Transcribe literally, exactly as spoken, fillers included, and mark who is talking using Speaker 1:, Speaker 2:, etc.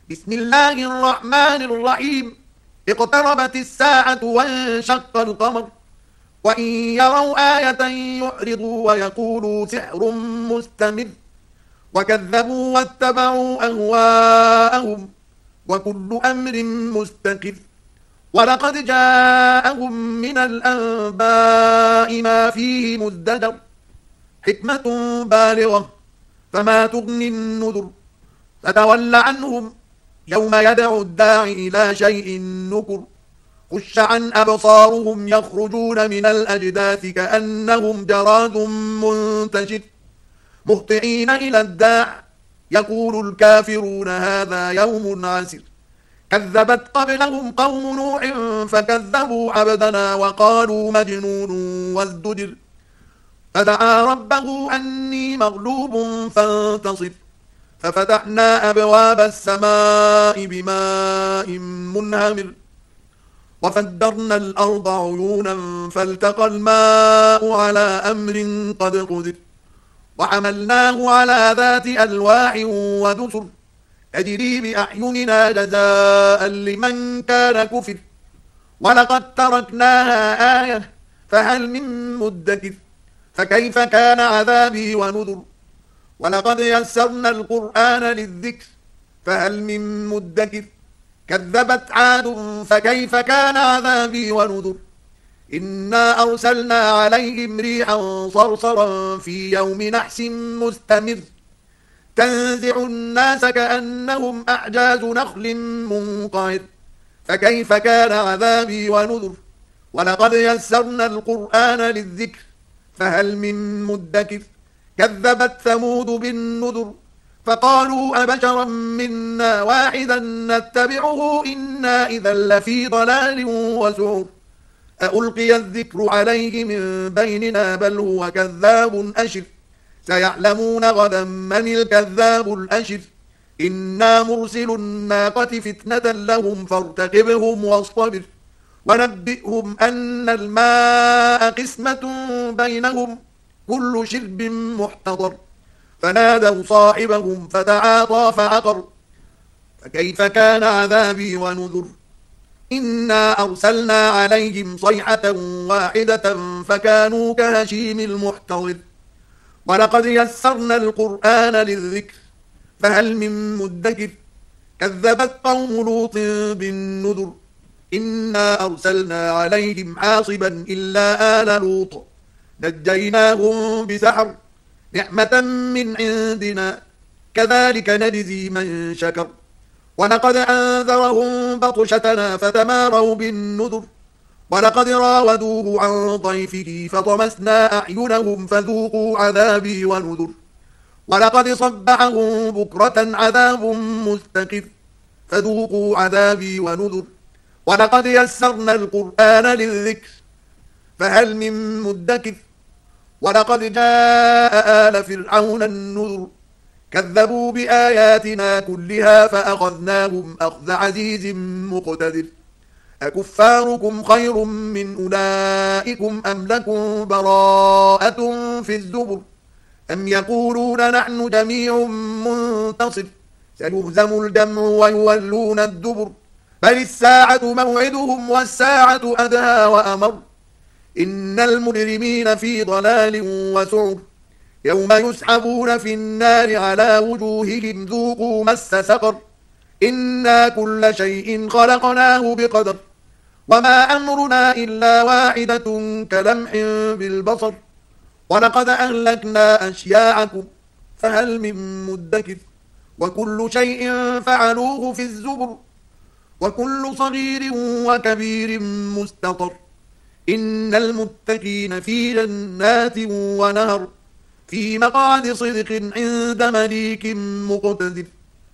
Speaker 1: بسم الله الرحمن الرحيم. اقتربت الساعة وانشق القمر وإن يروا آية يعرضوا ويقولوا سحر مستمر وكذبوا واتبعوا أهواءهم وكل أمر مستقر ولقد جاءهم من الأنباء ما فيه مزدجر حكمة بالغة فما تغني النذر فتول عنهم يوم يدعو الداعي إلى شيء نكر خش عن أبصارهم يخرجون من الأجداث كأنهم جراد منتشر مهطعين إلى الداع يقول الكافرون هذا يوم عسر كذبت قبلهم قوم نوح فكذبوا عبدنا وقالوا مجنون وازدجر فدعا ربه أني مغلوب فانتصر ففتحنا أبواب السماء بماء منهمر وفجرنا الأرض عيونا فالتقى الماء على أمر قد قدر وحملناه على ذات ألواح ودسر تجري بأعيننا جزاء لمن كان كفر ولقد تركناها آية فهل من مدكر فكيف كان عذابي ونذر ولقد يسرنا القرآن للذكر فهل من مدكر كذبت عاد فكيف كان عذابي ونذر إنا أرسلنا عليهم ريحا صرصرا في يوم نحس مستمر تنزع الناس كأنهم أعجاز نخل منقعر فكيف كان عذابي ونذر ولقد يسرنا القرآن للذكر فهل من مدكر كذبت ثمود بالنذر فقالوا أبشرا منا واحدا نتبعه إنا إذا لفي ضلال وسعر ألقي الذكر عليه من بيننا بل هو كذاب أشر سيعلمون غدا من الكذاب الأشر إنا مرسل الناقة فتنة لهم فارتقبهم واصطبر ونبئهم أن الماء قسمة بينهم كل شرب محتضر فنادوا صاحبهم فتعاطى فعقر فكيف كان عذابي ونذر إنا أرسلنا عليهم صيحة واحدة فكانوا كهشيم المحتضر ولقد يسرنا القرآن للذكر فهل من مدكر كذبت قوم لوط بالنذر إنا أرسلنا عليهم حاصبا إلا آل لوط نجيناهم بسحر نعمة من عندنا كذلك نجزي من شكر ولقد أنذرهم بطشتنا فتماروا بالنذر ولقد راودوه عن ضيفه فطمسنا أعينهم فذوقوا عذابي ونذر ولقد صبحهم بكرة عذاب مستقر فذوقوا عذابي ونذر ولقد يسرنا القرآن للذكر فهل من مدكر ولقد جاء آل فرعون النذر كذبوا بآياتنا كلها فأخذناهم أخذ عزيز مقتدر أكفاركم خير من أولئكم أم لكم براءة في الزبر أم يقولون نحن جميع منتصر سيهزم الجمع ويولون الدبر بل الساعة موعدهم والساعة أدهى وأمر إن المجرمين في ضلال وسعر يوم يسحبون في النار على وجوههم ذوقوا مس سقر إنا كل شيء خلقناه بقدر وما أمرنا إلا واحدة كلمح بالبصر ولقد أهلكنا أشياعكم فهل من مدكر وكل شيء فعلوه في الزبر وكل صغير وكبير مستطر إن المتقين في جنات ونهر في مقعد صدق عند مليك مقتدر